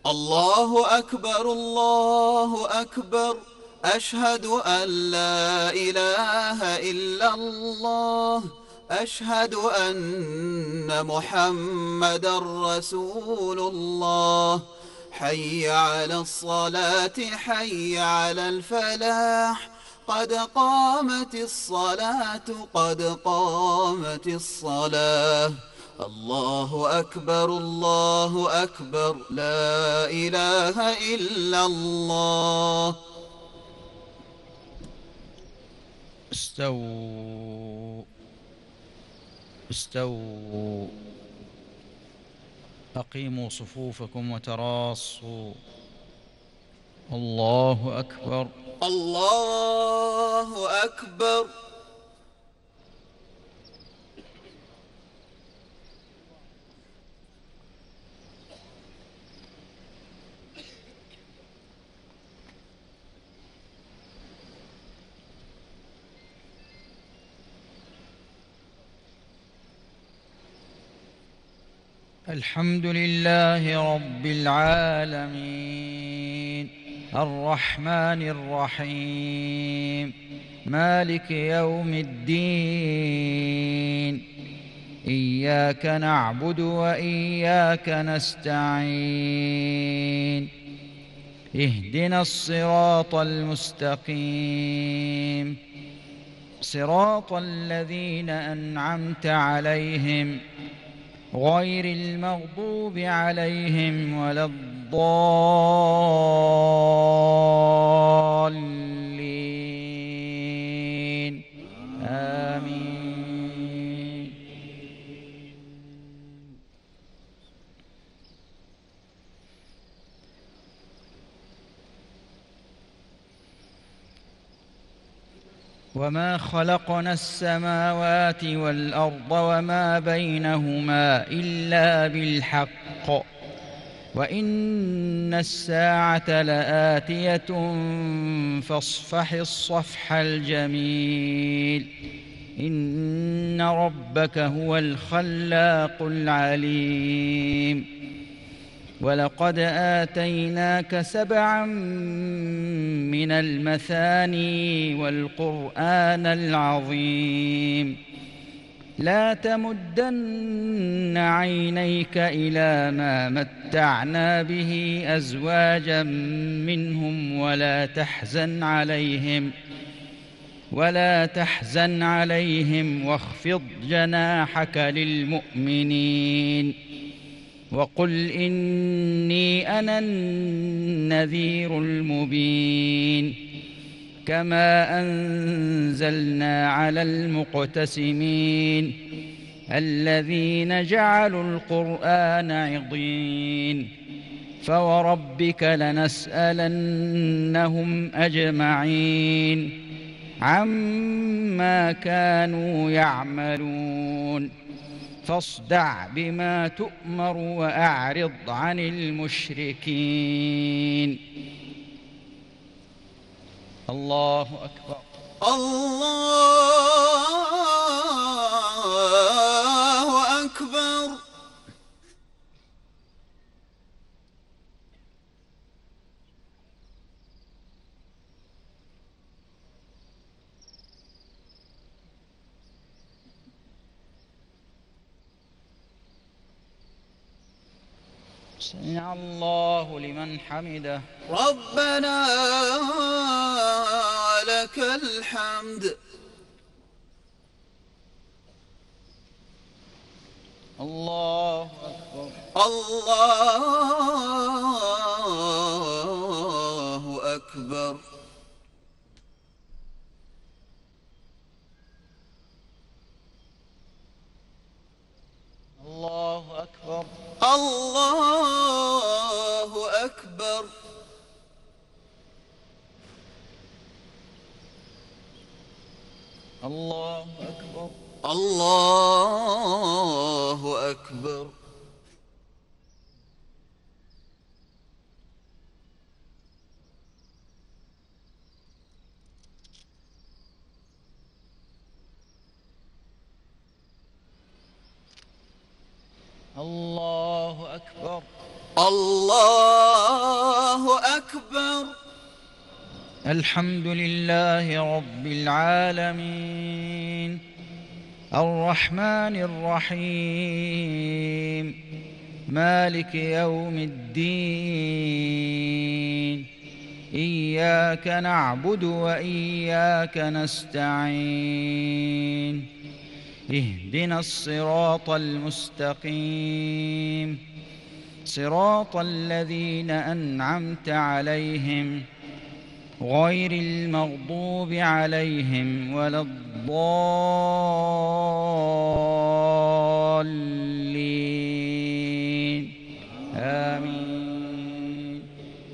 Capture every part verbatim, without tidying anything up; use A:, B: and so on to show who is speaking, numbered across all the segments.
A: الله أكبر الله أكبر، أشهد أن لا إله إلا الله، أشهد أن محمدا رسول الله. حي على الصلاة حي على الفلاح، قد قامت الصلاة قد قامت الصلاة. الله أكبر الله أكبر، لا إله إلا الله.
B: استووا استووا أقيموا صفوفكم وتراصوا. الله أكبر
A: الله أكبر.
B: الحمد لله رب العالمين، الرحمن الرحيم، مالك يوم الدين. إياك نعبد وإياك نستعين، اهدنا الصراط المستقيم، صراط الذين أنعمت عليهم غير المغضوب عليهم ولا الضالين، آمين. وما خلقنا السماوات والأرض وما بينهما إلا بالحق، وإن الساعة لآتية فاصفح الصفح الجميل. إن ربك هو الخلاق العليم. ولقد آتيناك سبعا من المثاني والقرآن العظيم. لا تمدن عينيك إلى ما متعنا به أزواجا منهم ولا تحزن عليهم ولا تحزن عليهم واخفض جناحك للمؤمنين. وقل إني أنا النذير المبين. كما أنزلنا على المقتسمين الذين جعلوا القرآن عضين. فوربك لنسألنهم أجمعين عما كانوا يعملون. فاصدع بما تؤمر وأعرض عن المشركين. الله أكبر
A: الله أكبر.
B: سمع الله لمن حمده.
A: ربنا لك الحمد.
B: الله أكبر
A: الله أكبر.
B: الله أكبر
A: الله أكبر.
B: الله أكبر
A: الله أكبر.
B: الله أكبر
A: الله
B: الحمد لله رب العالمين الرحمن الرحيم مالك يوم الدين إياك نعبد وإياك نستعين اهدنا الصراط المستقيم صراط الذين أنعمت عليهم غير المغضوب عليهم ولا الضالين آمين.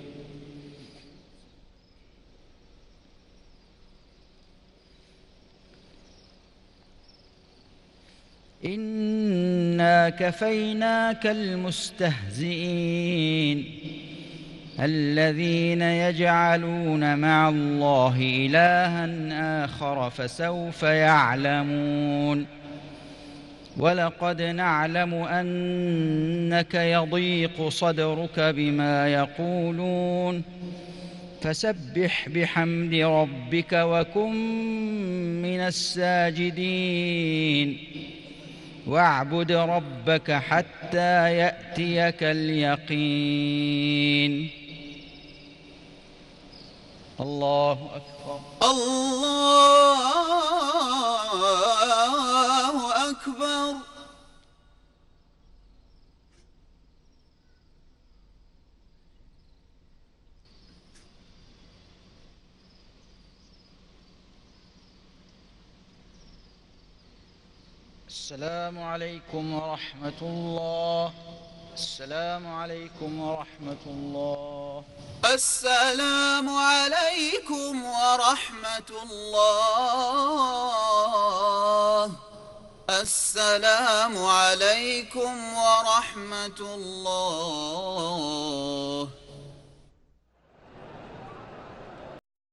B: إنا كفيناك المستهزئين الذين يجعلون مع الله إلها آخر فسوف يعلمون. ولقد نعلم أنك يضيق صدرك بما يقولون فسبح بحمد ربك وكن من الساجدين واعبد ربك حتى يأتيك اليقين. الله أكبر.
A: الله أكبر.
B: السلام عليكم ورحمة الله. السلام عليكم ورحمة الله.
A: السلام عليكم ورحمة الله. السلام عليكم ورحمة الله.